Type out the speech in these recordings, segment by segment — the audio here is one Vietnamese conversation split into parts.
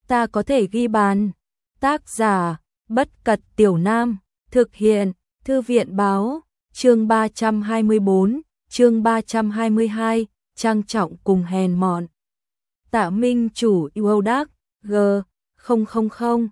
ta có thể ghi bàn. Tác giả, Bất Cật Tiểu Nam, thực hiện, Thư viện Báo, chương 324, chương 322, trang trọng cùng hèn mọn. Tạ Minh Chủ yêu đắc, G, 000, 000,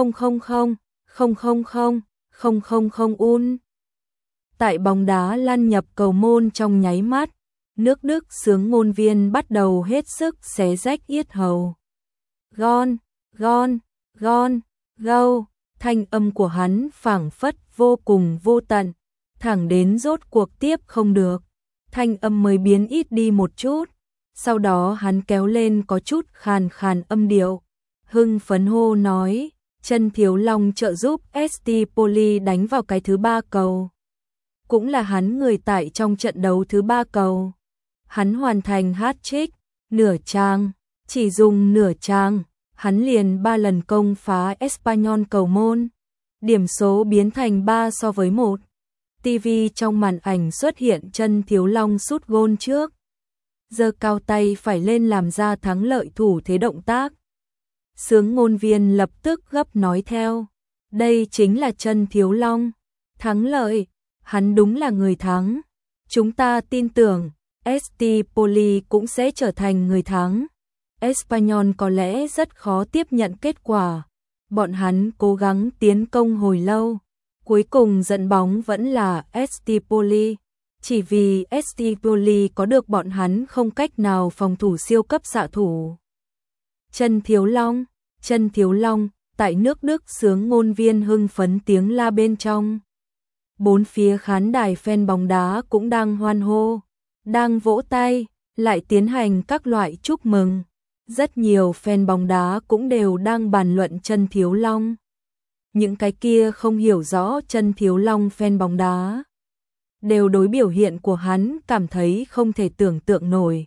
000 un. Tại bóng đá lăn nhập cầu môn trong nháy mắt, nước Đức xướng ngôn viên bắt đầu hết sức xé rách yết hầu. Gon, gon, gon, gâu, thanh âm của hắn phảng phất vô cùng vô tận, thẳng đến rốt cuộc tiếp không được, thanh âm mới biến ít đi một chút, sau đó hắn kéo lên có chút khàn khàn âm điệu, hưng phấn hô nói, Chân Thiếu Long trợ giúp ST Poli đánh vào cái thứ 3 cầu. Cũng là hắn người tại trong trận đấu thứ 3 cầu. Hắn hoàn thành hat-trick, nửa trang, chỉ dùng nửa trang, hắn liền 3 lần công phá Espanyol cầu môn. Điểm số biến thành 3-1. TV trong màn ảnh xuất hiện Chân Thiếu Long sút gôn trước. Giơ cao tay phải lên làm ra thắng lợi thủ thế động tác. Xướng ngôn viên lập tức gấp nói theo. Đây chính là Chân Thiếu Long. Thắng lợi, hắn đúng là người thắng. Chúng ta tin tưởng, ST Poli cũng sẽ trở thành người thắng. Espanyol có lẽ rất khó tiếp nhận kết quả. Bọn hắn cố gắng tiến công hồi lâu. Cuối cùng dẫn bóng vẫn là ST Poli. Chỉ vì ST Poli có được bọn hắn không cách nào phòng thủ siêu cấp xạ thủ. Chân Thiếu Long, tại nước Đức xướng ngôn viên hưng phấn tiếng la bên trong. Bốn phía khán đài fan bóng đá cũng đang hoan hô, đang vỗ tay, lại tiến hành các loại chúc mừng. Rất nhiều fan bóng đá cũng đều đang bàn luận Chân Thiếu Long. Những cái kia không hiểu rõ Chân Thiếu Long fan bóng đá đều đối biểu hiện của hắn cảm thấy không thể tưởng tượng nổi.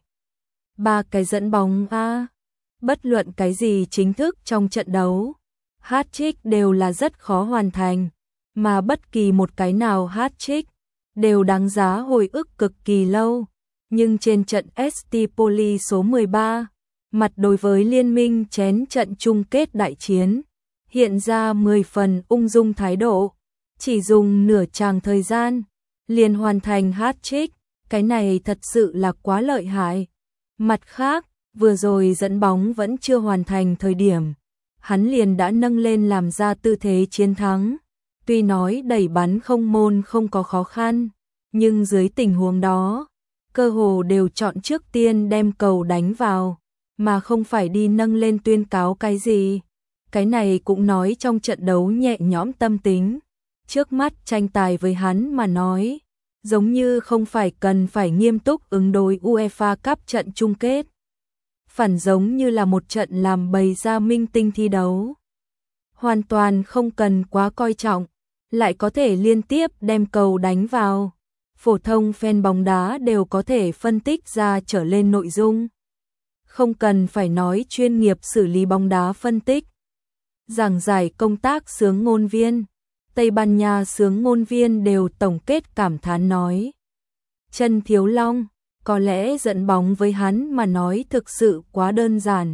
3 cái dẫn bóng a, bất luận cái gì chính thức trong trận đấu, hat-trick đều là rất khó hoàn thành, mà bất kỳ một cái nào hat-trick đều đáng giá hồi ức cực kỳ lâu. Nhưng trên trận ST Poli số 13, mặt đối với liên minh chén trận chung kết đại chiến, hiện ra 10 phần ung dung thái độ, chỉ dùng nửa chàng thời gian, liền hoàn thành hat-trick, cái này thật sự là quá lợi hại. Mặt khác, vừa rồi dẫn bóng vẫn chưa hoàn thành thời điểm, hắn liền đã nâng lên làm ra tư thế chiến thắng. Tuy nói đẩy bắn không môn không có khó khăn, nhưng dưới tình huống đó, cơ hồ đều chọn trước tiên đem cầu đánh vào, mà không phải đi nâng lên tuyên cáo cái gì. Cái này cũng nói trong trận đấu nhẹ nhõm tâm tính. Trước mắt tranh tài với hắn mà nói, giống như không phải cần phải nghiêm túc ứng đối UEFA Cup trận chung kết. Phản giống như là một trận làm bày ra minh tinh thi đấu. Hoàn toàn không cần quá coi trọng, lại có thể liên tiếp đem cầu đánh vào. Phổ thông fan bóng đá đều có thể phân tích ra trở lên nội dung. Không cần phải nói chuyên nghiệp xử lý bóng đá phân tích. Giảng giải công tác xướng ngôn viên, Tây Ban Nha xướng ngôn viên đều tổng kết cảm thán nói. Chân Thiếu Long, có lẽ dẫn bóng với hắn mà nói thực sự quá đơn giản.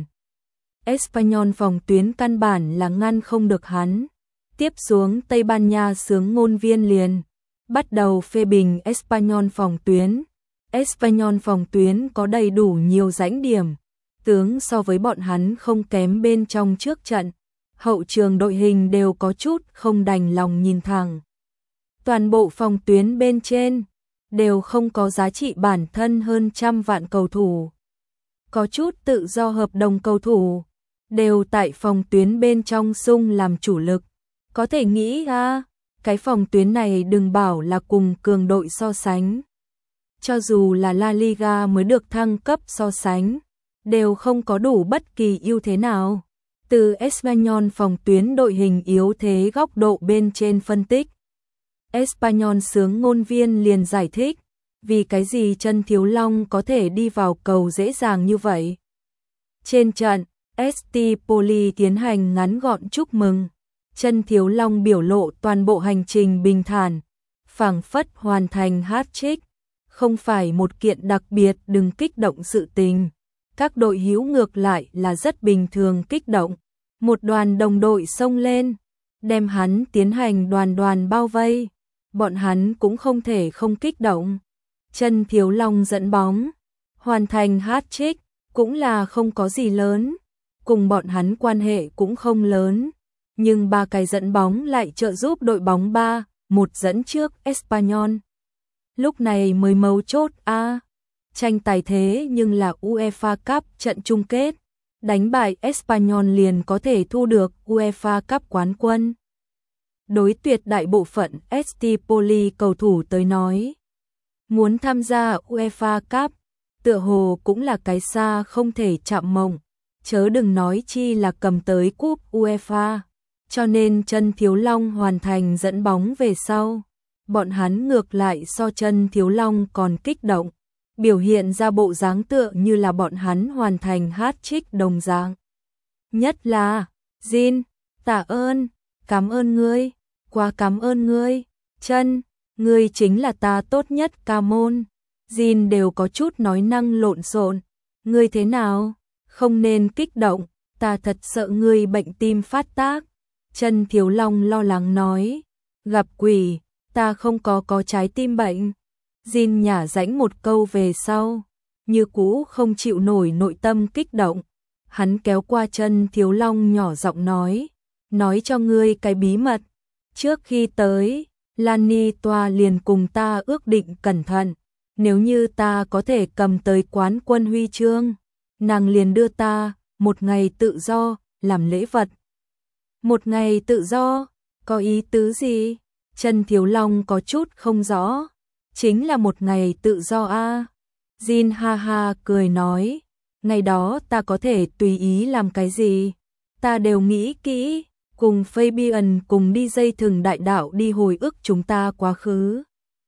Espanyol phòng tuyến căn bản là ngăn không được hắn. Tiếp xuống Tây Ban Nha xướng ngôn viên liền bắt đầu phê bình Espanyol phòng tuyến. Espanyol phòng tuyến có đầy đủ nhiều rãnh điểm, tướng so với bọn hắn không kém bên trong trước trận. Hậu trường đội hình đều có chút không đành lòng nhìn thẳng. Toàn bộ phòng tuyến bên trên đều không có giá trị bản thân hơn 100 vạn cầu thủ. Có chút tự do hợp đồng cầu thủ đều tại phòng tuyến bên trong sung làm chủ lực. Có thể nghĩ cái phòng tuyến này đừng bảo là cùng cường đội so sánh. Cho dù là La Liga mới được thăng cấp so sánh, đều không có đủ bất kỳ ưu thế nào. Từ Espanyol phòng tuyến đội hình yếu thế góc độ bên trên phân tích, Espanyol xướng ngôn viên liền giải thích, vì cái gì Chân Thiếu Long có thể đi vào cầu dễ dàng như vậy. Trên trận, ST Poli tiến hành ngắn gọn chúc mừng. Chân Thiếu Long biểu lộ toàn bộ hành trình bình thản, phảng phất hoàn thành hat-trick, không phải một kiện đặc biệt đừng kích động sự tình. Các đội hữu ngược lại là rất bình thường kích động, Một đoàn đồng đội xông lên, đem hắn tiến hành đoàn đoàn bao vây. Bọn hắn cũng không thể không kích động. Chân Thiếu Long dẫn bóng, hoàn thành hat-trick, cũng là không có gì lớn. Cùng bọn hắn quan hệ cũng không lớn. Nhưng 3 cái dẫn bóng lại trợ giúp đội bóng 3-1 dẫn trước Espanyol. Lúc này mới mấu chốt a. Tranh tài thế nhưng là UEFA Cup trận chung kết. Đánh bại Espanyol liền có thể thu được UEFA Cup quán quân. Đối tuyệt đại bộ phận Estipoli cầu thủ tới nói, muốn tham gia UEFA Cup, tựa hồ cũng là cái xa không thể chạm mộng, chớ đừng nói chi là cầm tới cúp UEFA. Cho nên Chân Thiếu Long hoàn thành dẫn bóng về sau, bọn hắn ngược lại so Chân Thiếu Long còn kích động, biểu hiện ra bộ dáng tựa như là bọn hắn hoàn thành hat-trick đồng dạng. Nhất là, Jin, tạ ơn, cảm ơn ngươi, quá cảm ơn ngươi, Chân, ngươi chính là ta tốt nhất ca môn. Jin đều có chút nói năng lộn xộn, ngươi thế nào, không nên kích động, ta thật sợ ngươi bệnh tim phát tác. Chân Thiếu Long lo lắng nói, gặp quỷ, ta không có trái tim bệnh. Jin nhả rãnh một câu về sau, như cũ không chịu nổi nội tâm kích động. Hắn kéo qua Chân Thiếu Long nhỏ giọng nói cho ngươi cái bí mật. Trước khi tới, Lani Toa liền cùng ta ước định cẩn thận, nếu như ta có thể cầm tới quán quân huy chương, nàng liền đưa ta một ngày tự do làm lễ vật. Một ngày tự do, có ý tứ gì? Chân Thiếu Long có chút không rõ. Chính là một ngày tự do a. Jin ha ha cười nói, ngày đó ta có thể tùy ý làm cái gì, ta đều nghĩ kỹ, cùng Fabian cùng đi dây thừng đại đạo đi hồi ức chúng ta quá khứ.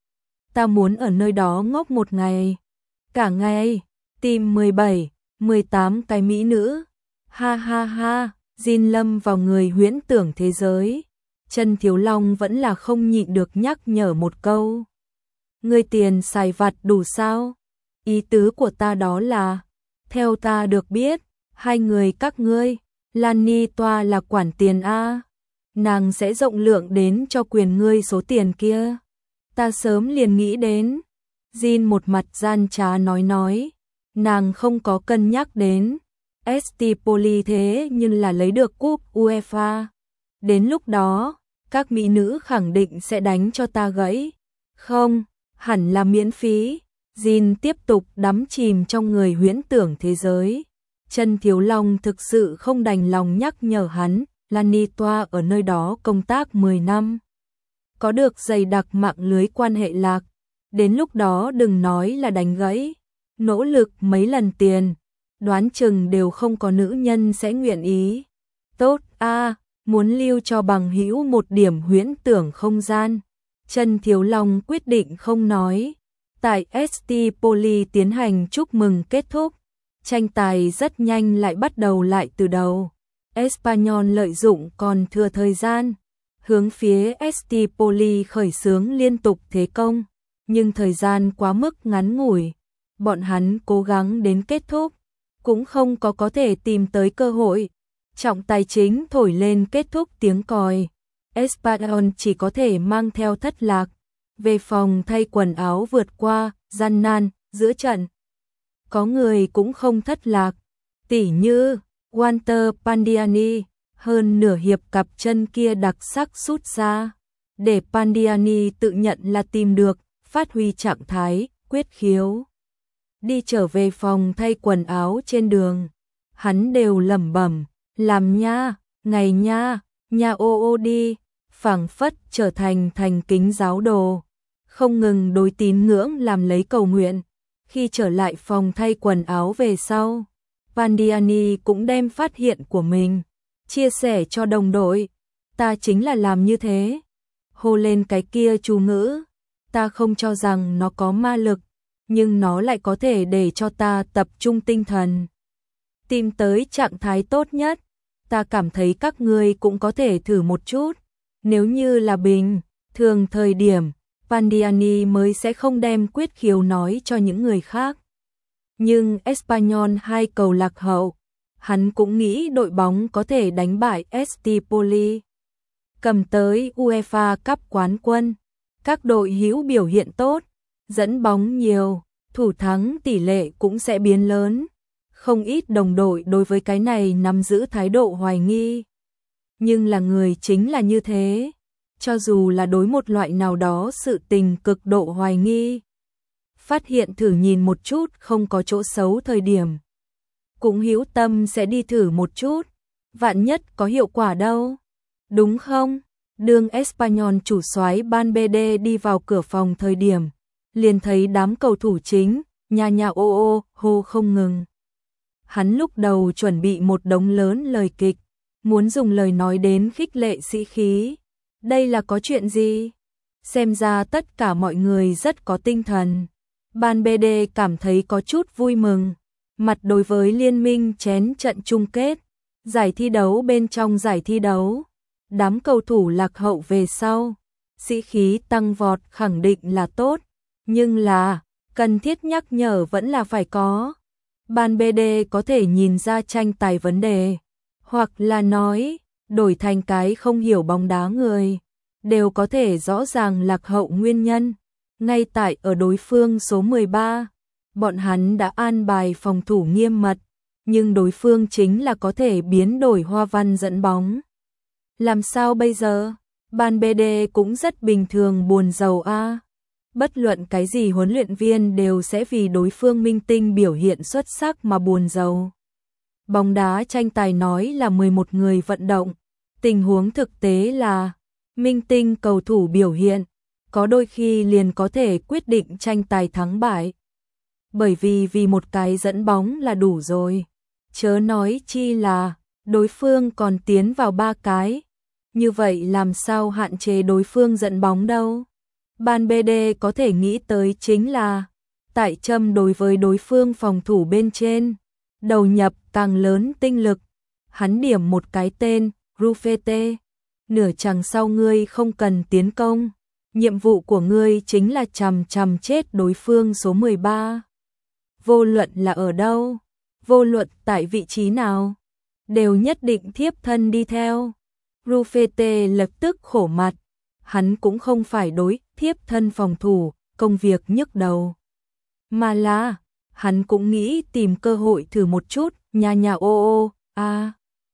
Ta muốn ở nơi đó ngốc một ngày, cả ngày, tìm 17, 18 cái mỹ nữ. Ha ha ha, Jin lâm vào người huyễn tưởng thế giới. Chân Thiếu Long vẫn là không nhịn được nhắc nhở một câu. Ngươi tiền xài vặt đủ sao? Ý tứ của ta đó là, theo ta được biết, hai người các ngươi, Lani Toa là quản tiền a, nàng sẽ rộng lượng đến cho quyền ngươi số tiền kia. Ta sớm liền nghĩ đến. Jin một mặt gian trá nói, nàng không có cân nhắc đến. Estipoli thế nhưng là lấy được cúp UEFA. Đến lúc đó, các mỹ nữ khẳng định sẽ đánh cho ta gãy. Không, hẳn là miễn phí. Jin tiếp tục đắm chìm trong người huyễn tưởng thế giới. Chân Thiếu Long thực sự không đành lòng nhắc nhở hắn, Lani Toa ở nơi đó công tác 10 năm. Có được dày đặc mạng lưới quan hệ lạc. Đến lúc đó đừng nói là đánh gãy. Nỗ lực mấy lần tiền, đoán chừng đều không có nữ nhân sẽ nguyện ý. Tốt a, muốn lưu cho bằng hữu một điểm huyễn tưởng không gian. Chân Thiếu Long quyết định không nói. Tại Estipoli tiến hành chúc mừng kết thúc. Tranh tài rất nhanh lại bắt đầu lại từ đầu. Espanyol lợi dụng còn thừa thời gian, hướng phía Estipoli khởi xướng liên tục thế công, nhưng thời gian quá mức ngắn ngủi. Bọn hắn cố gắng đến kết thúc, cũng không có thể tìm tới cơ hội. Trọng tài chính thổi lên kết thúc tiếng còi. Espanyol chỉ có thể mang theo thất lạc, về phòng thay quần áo vượt qua gian nan giữa trận. Có người cũng không thất lạc, tỉ như Walter Pandiani, hơn nửa hiệp cặp chân kia đặc sắc sút ra, để Pandiani tự nhận là tìm được, phát huy trạng thái, quyết khiếu. Đi trở về phòng thay quần áo trên đường, hắn đều lẩm bẩm, làm nha, ngày nha, nhà ô đi, phảng phất trở thành thành kính giáo đồ, không ngừng đối tín ngưỡng làm lấy cầu nguyện. Khi trở lại phòng thay quần áo về sau, Pandiani cũng đem phát hiện của mình chia sẻ cho đồng đội. Ta chính là làm như thế. Hô lên cái kia chú ngữ. Ta không cho rằng nó có ma lực, nhưng nó lại có thể để cho ta tập trung tinh thần, tìm tới trạng thái tốt nhất. Ta cảm thấy các ngươi cũng có thể thử một chút. Nếu như là bình thường thời điểm, Pandiani mới sẽ không đem quyết khiếu nói cho những người khác. Nhưng Espanyol 2 cầu lạc hậu, Hắn cũng nghĩ đội bóng có thể đánh bại Estipoli, cầm tới UEFA Cup quán quân. Các đội hữu biểu hiện tốt, dẫn bóng nhiều, thủ thắng tỷ lệ cũng sẽ biến lớn. Không ít đồng đội đối với cái này nắm giữ thái độ hoài nghi. Nhưng là người chính là như thế, cho dù là đối một loại nào đó sự tình cực độ hoài nghi, phát hiện thử nhìn một chút không có chỗ xấu thời điểm, cũng hữu tâm sẽ đi thử một chút, vạn nhất có hiệu quả đâu, đúng không? Đường Espanyol chủ soái Valverde đi vào cửa phòng thời điểm, liền thấy đám cầu thủ chính, nhà nhà ô ô, hô không ngừng. Hắn lúc đầu chuẩn bị một đống lớn lời kịch, muốn dùng lời nói đến khích lệ sĩ khí. Đây là có chuyện gì? Xem ra tất cả mọi người rất có tinh thần. Valverde cảm thấy có chút vui mừng. Mặt đối với liên minh chén trận chung kết, giải thi đấu bên trong giải thi đấu. Đám cầu thủ lạc hậu về sau, sĩ khí tăng vọt khẳng định là tốt, nhưng là cần thiết nhắc nhở vẫn là phải có. Valverde có thể nhìn ra tranh tài vấn đề, hoặc là nói, đổi thành cái không hiểu bóng đá người, đều có thể rõ ràng lạc hậu nguyên nhân. Ngay tại ở đối phương số 13, bọn hắn đã an bài phòng thủ nghiêm mật, nhưng đối phương chính là có thể biến đổi hoa văn dẫn bóng. Làm sao bây giờ? Valverde cũng rất bình thường buồn rầu a. Bất luận cái gì huấn luyện viên đều sẽ vì đối phương minh tinh biểu hiện xuất sắc mà buồn rầu. Bóng đá tranh tài nói là 11 người vận động, tình huống thực tế là minh tinh cầu thủ biểu hiện, có đôi khi liền có thể quyết định tranh tài thắng bại. Bởi vì một cái dẫn bóng là đủ rồi, chớ nói chi là đối phương còn tiến vào 3 cái. Như vậy làm sao hạn chế đối phương dẫn bóng đâu? Valverde có thể nghĩ tới chính là tại châm đối với đối phương phòng thủ bên trên, đầu nhập càng lớn tinh lực. Hắn điểm một cái tên, Rufete, nửa chặng sau ngươi không cần tiến công, nhiệm vụ của ngươi chính là chằm chết đối phương số 13. Vô luận là ở đâu, vô luận tại vị trí nào, đều nhất định thiếp thân đi theo. Rufete lập tức khổ mặt, hắn cũng không phải đối thiếp thân phòng thủ, công việc nhức đầu. Mà là, hắn cũng nghĩ tìm cơ hội thử một chút, nhà ô ô, a.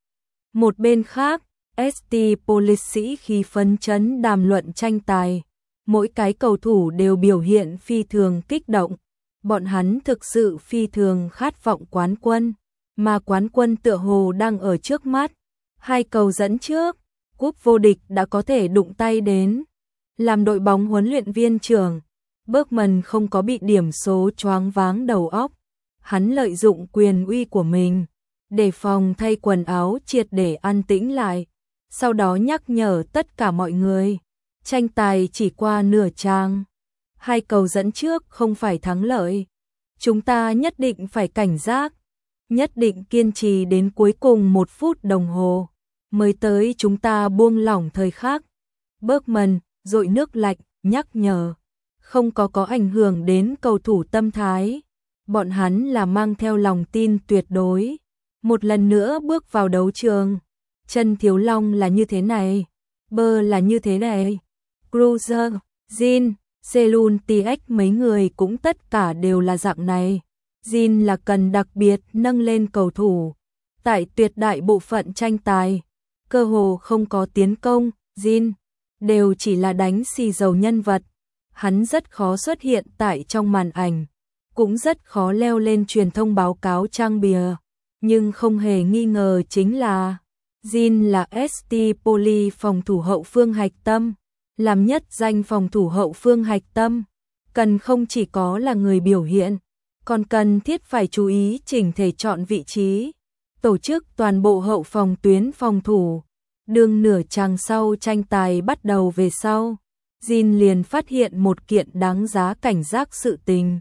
Một bên khác, Estipoli sĩ khi phấn chấn đàm luận tranh tài, mỗi cái cầu thủ đều biểu hiện phi thường kích động, bọn hắn thực sự phi thường khát vọng quán quân, mà quán quân tựa hồ đang ở trước mắt, 2 cầu dẫn trước, cúp vô địch đã có thể đụng tay đến. Làm đội bóng huấn luyện viên trưởng, Bergman không có bị điểm số choáng váng đầu óc, hắn lợi dụng quyền uy của mình, để phòng thay quần áo triệt để an tĩnh lại, sau đó nhắc nhở tất cả mọi người, tranh tài chỉ qua nửa trang, 2 cầu dẫn trước không phải thắng lợi, chúng ta nhất định phải cảnh giác, nhất định kiên trì đến cuối cùng 1 phút đồng hồ, mới tới chúng ta buông lỏng thời khắc. Bergman dội nước lạnh, nhắc nhở, không có ảnh hưởng đến cầu thủ tâm thái, bọn hắn là mang theo lòng tin tuyệt đối, một lần nữa bước vào đấu trường. Chân Thiếu Long là như thế này, Bơ là như thế này, Cruiser, Jin, Selun TX mấy người cũng tất cả đều là dạng này. Jin là cần đặc biệt nâng lên cầu thủ, tại tuyệt đại bộ phận tranh tài, cơ hồ không có tiến công, Jin đều chỉ là đánh xì dầu nhân vật, hắn rất khó xuất hiện tại trong màn ảnh, cũng rất khó leo lên truyền thông báo cáo trang bìa, nhưng không hề nghi ngờ chính là Jin là Estipoli phòng thủ hậu phương hạch tâm, làm nhất danh phòng thủ hậu phương hạch tâm, cần không chỉ có là người biểu hiện, còn cần thiết phải chú ý chỉnh thể chọn vị trí, tổ chức toàn bộ hậu phòng tuyến phòng thủ. Đương nửa chặng sau tranh tài bắt đầu về sau, Jin liền phát hiện một kiện đáng giá cảnh giác sự tình.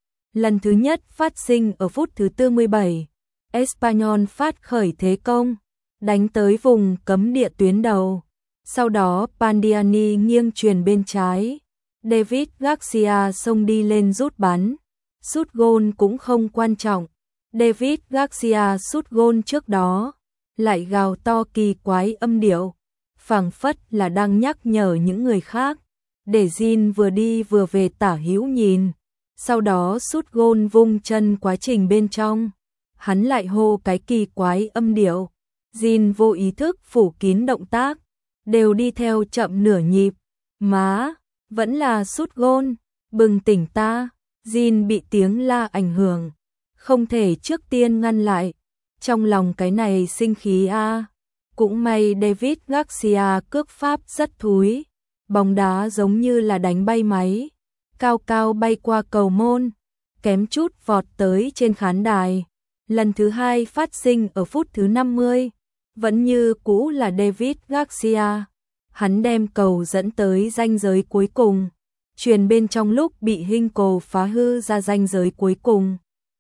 Lần thứ nhất phát sinh ở phút thứ 47, Espanyol phát khởi thế công, đánh tới vùng cấm địa tuyến đầu. Sau đó Pandiani nghiêng chuyền bên trái, David Garcia xông đi lên rút bắn. Sút gôn cũng không quan trọng, David Garcia sút gôn trước đó, lại gào to kỳ quái âm điệu, phảng phất là đang nhắc nhở những người khác, để Jin vừa đi vừa về tả hữu nhìn, sau đó sút gôn vung chân quá trình bên trong, hắn lại hô cái kỳ quái âm điệu, Jin vô ý thức phủ kín động tác, đều đi theo chậm nửa nhịp, má, vẫn là sút gôn, bừng tỉnh ta, Jin bị tiếng la ảnh hưởng, không thể trước tiên ngăn lại, trong lòng cái này sinh khí a. Cũng may David Garcia cước pháp rất thúi, bóng đá giống như là đánh bay máy, cao cao bay qua cầu môn, kém chút vọt tới trên khán đài. Lần thứ hai phát sinh ở phút thứ 50, vẫn như cũ là David Garcia. Hắn đem cầu dẫn tới ranh giới cuối cùng, chuyền bên trong lúc bị Hinkle phá hư ra ranh giới cuối cùng.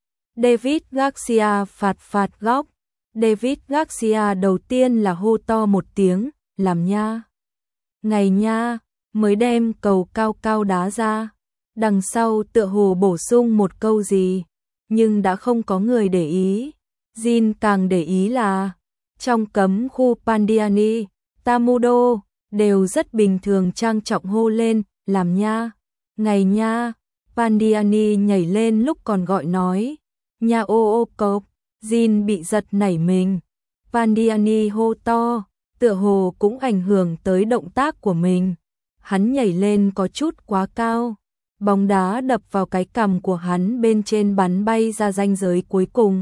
David Garcia phạt góc. David Garcia đầu tiên là hô to một tiếng, làm nha. Ngày nha, mới đem cầu cao cao đá ra. Đằng sau tựa hồ bổ sung một câu gì, nhưng đã không có người để ý. Jin càng để ý là, trong cấm khu Pandiani, Tamudo, đều rất bình thường trang trọng hô lên, làm nha, ngày nha. Pandiani nhảy lên lúc còn gọi nói, nha ô ô cộp. Jin bị giật nảy mình. Pandiani hô to, tựa hồ cũng ảnh hưởng tới động tác của mình. Hắn nhảy lên có chút quá cao. Bóng đá đập vào cái cằm của hắn bên trên bắn bay ra ranh giới cuối cùng.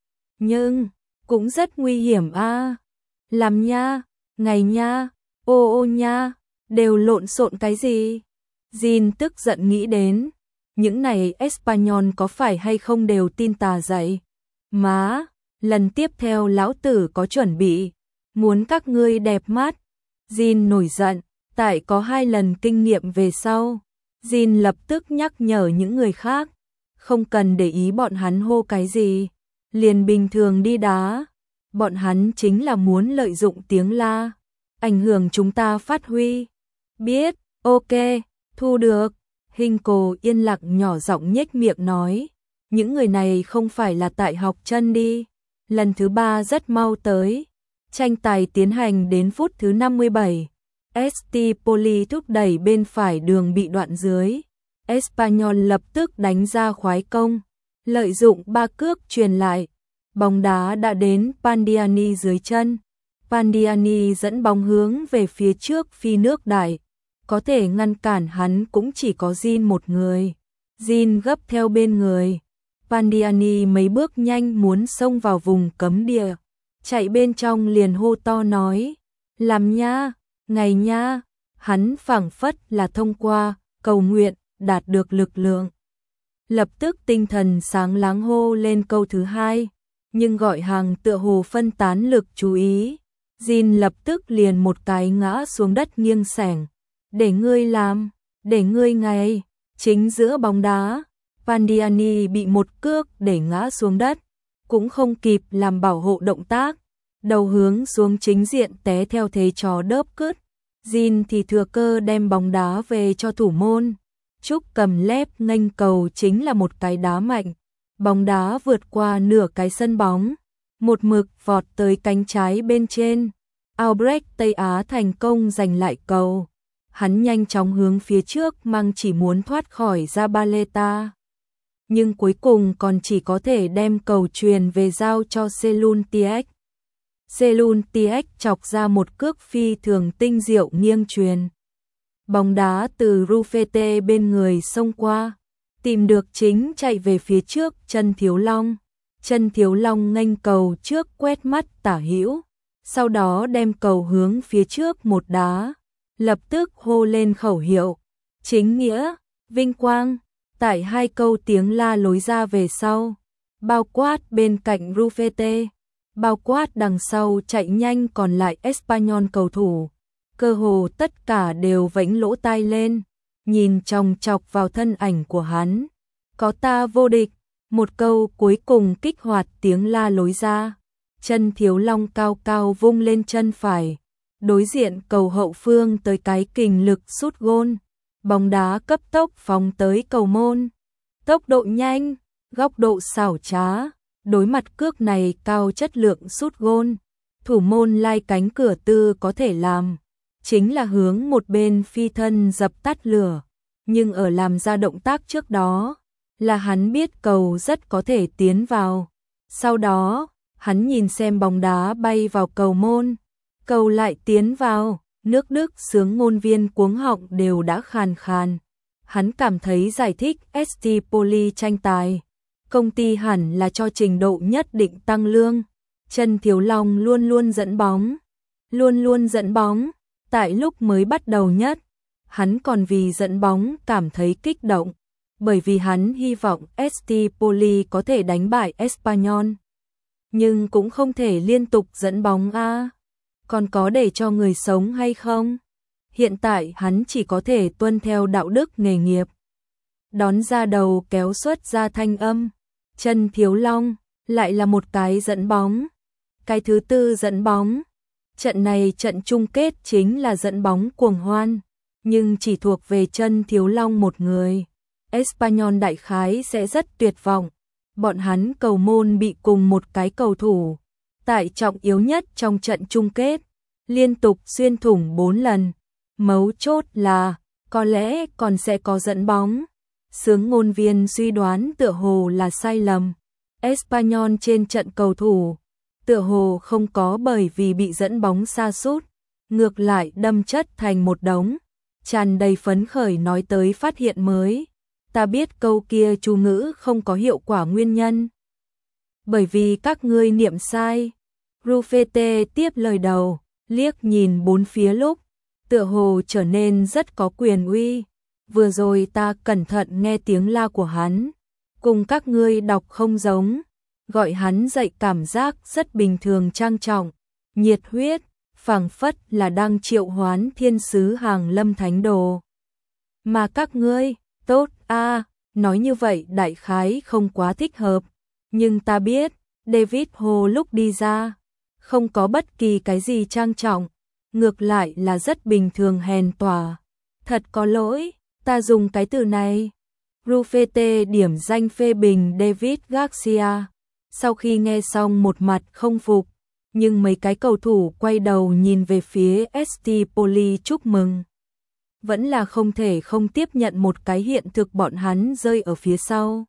Nhưng, cũng rất nguy hiểm a. Làm nha, ngày nha, ô ô nha, đều lộn xộn cái gì? Jin tức giận nghĩ đến, những này Espanyol có phải hay không đều tin tà dạy. Má, lần tiếp theo lão tử có chuẩn bị, muốn các ngươi đẹp mắt. Jin nổi giận, tại có 2 lần kinh nghiệm về sau. Jin lập tức nhắc nhở những người khác, không cần để ý bọn hắn hô cái gì, liền bình thường đi đá. Bọn hắn chính là muốn lợi dụng tiếng la, ảnh hưởng chúng ta phát huy. Biết, ok, thu được. Hinkle yên lặng nhỏ giọng nhếch miệng nói. Những người này không phải là tại học chân đi. Lần thứ 3 rất mau tới. Tranh tài tiến hành đến phút thứ 57. ST Poli thúc đẩy bên phải đường bị đoạn dưới. Espanyol lập tức đánh ra khoái công. Lợi dụng 3 cước truyền lại. Bóng đá đã đến Pandiani dưới chân. Pandiani dẫn bóng hướng về phía trước phi nước đại. Có thể ngăn cản hắn cũng chỉ có Jin một người. Jin gấp theo bên người. Pandiani mấy bước nhanh muốn xông vào vùng cấm địa, chạy bên trong liền hô to nói, làm nha, ngày nha. Hắn phảng phất là thông qua, cầu nguyện, đạt được lực lượng. Lập tức tinh thần sáng láng hô lên câu thứ 2, nhưng gọi hàng tựa hồ phân tán lực chú ý. Jin lập tức liền một cái ngã xuống đất nghiêng sẻng. Để ngươi làm, để ngươi ngày, chính giữa bóng đá. Pandiani bị một cước để ngã xuống đất, cũng không kịp làm bảo hộ động tác, đầu hướng xuống chính diện té theo thế chó đớp cứt. Jin thì thừa cơ đem bóng đá về cho thủ môn. Trúc cầm lép nghênh cầu chính là một cái đá mạnh, bóng đá vượt qua nửa cái sân bóng, một mực vọt tới cánh trái bên trên. Albrecht Tây Á thành công giành lại cầu. Hắn nhanh chóng hướng phía trước mang chỉ muốn thoát khỏi Zabaleta. Nhưng cuối cùng còn chỉ có thể đem cầu truyền về giao cho Selun Tiek. Selun Tiek chọc ra một cước phi thường tinh diệu nghiêng truyền. Bóng đá từ Rufete bên người xông qua, tìm được chính chạy về phía trước Chân Thiếu Long. Chân Thiếu Long nghênh cầu trước quét mắt tả hữu, sau đó đem cầu hướng phía trước một đá, lập tức hô lên khẩu hiệu, chính nghĩa, vinh quang. Tại 2 câu tiếng la lối ra về sau, bao quát bên cạnh Rufete, bao quát đằng sau chạy nhanh còn lại Espanyol cầu thủ, cơ hồ tất cả đều vẫy lỗ tai lên, nhìn chòng chọc vào thân ảnh của hắn. Có ta vô địch, một câu cuối cùng kích hoạt tiếng la lối ra. Chân Thiếu Long cao cao vung lên chân phải, đối diện cầu hậu phương tới cái kình lực sút gôn. Bóng đá cấp tốc phóng tới cầu môn. Tốc độ nhanh, góc độ xảo trá, Đối mặt cước này cao chất lượng sút gôn, thủ môn lai cánh cửa Tư có thể làm chính là hướng một bên phi thân dập tắt lửa, nhưng ở làm ra động tác trước đó là hắn biết cầu rất có thể tiến vào. Sau đó, hắn nhìn xem bóng đá bay vào cầu môn, cầu lại tiến vào, nước Đức sướng ngôn viên cuống họng đều đã khàn khàn. Hắn cảm thấy giải thích ST Poli tranh tài, công ty hẳn là cho trình độ nhất định tăng lương. Trần Thiếu Long luôn luôn dẫn bóng, tại lúc mới bắt đầu nhất, hắn còn vì dẫn bóng cảm thấy kích động, bởi vì hắn hy vọng ST Poli có thể đánh bại Espanyol. Nhưng cũng không thể liên tục dẫn bóng a, còn có để cho người sống hay không? Hiện tại hắn chỉ có thể tuân theo đạo đức nghề nghiệp. Đón ra đầu kéo xuất ra thanh âm, Trần Thiếu Long lại là một cái dẫn bóng. Cái thứ tư dẫn bóng. Trận này trận chung kết chính là dẫn bóng cuồng hoan, nhưng chỉ thuộc về Trần Thiếu Long một người. Espanyol đại khái sẽ rất tuyệt vọng. Bọn hắn cầu môn bị cùng một cái cầu thủ tại trọng yếu nhất trong trận chung kết liên tục xuyên thủng 4 lần. Mấu chốt là có lẽ còn sẽ có dẫn bóng. Sướng ngôn viên suy đoán tựa hồ là sai lầm. Espanyol trên trận cầu thủ tựa hồ không có bởi vì bị dẫn bóng sa sút, ngược lại đâm chất thành một đống, tràn đầy phấn khởi nói tới phát hiện mới. Ta biết câu kia chú ngữ không có hiệu quả nguyên nhân. Bởi vì các ngươi niệm sai. Rufete tiếp lời đầu, liếc nhìn bốn phía lúc, tựa hồ trở nên rất có quyền uy. Vừa rồi ta cẩn thận nghe tiếng la của hắn, cùng các ngươi đọc không giống, gọi hắn dậy cảm giác rất bình thường trang trọng, nhiệt huyết, phảng phất là đang triệu hoán thiên sứ hàng lâm thánh đồ. Mà các ngươi, tốt a, nói như vậy đại khái không quá thích hợp, nhưng ta biết, David Hồ lúc đi ra, không có bất kỳ cái gì trang trọng, ngược lại là rất bình thường hèn tỏa. Thật có lỗi, ta dùng cái từ này. Rufete điểm danh phê bình David Garcia. Sau khi nghe xong một mặt không phục, nhưng mấy cái cầu thủ quay đầu nhìn về phía ST Poli chúc mừng. Vẫn là không thể không tiếp nhận một cái hiện thực bọn hắn rơi ở phía sau.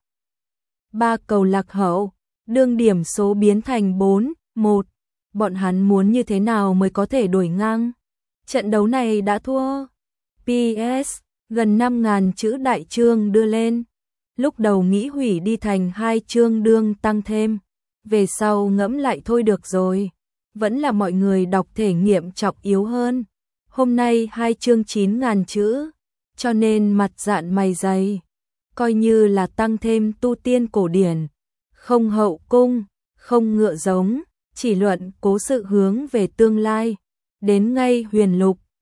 3 cầu lạc hậu, đương điểm số biến thành 4-1. Bọn hắn muốn như thế nào mới có thể đuổi ngang? Trận đấu này đã thua. PS, gần 5.000 chữ đại chương đưa lên. Lúc đầu nghĩ hủy đi thành 2 chương đương tăng thêm. Về sau ngẫm lại thôi được rồi. Vẫn là mọi người đọc thể nghiệm trọng yếu hơn. Hôm nay 2 chương 9.000 chữ, cho nên mặt dạn mày dày. Coi như là tăng thêm tu tiên cổ điển. Không hậu cung, không ngựa giống, chỉ luận cố sự hướng về tương lai. Đến ngay huyền lục,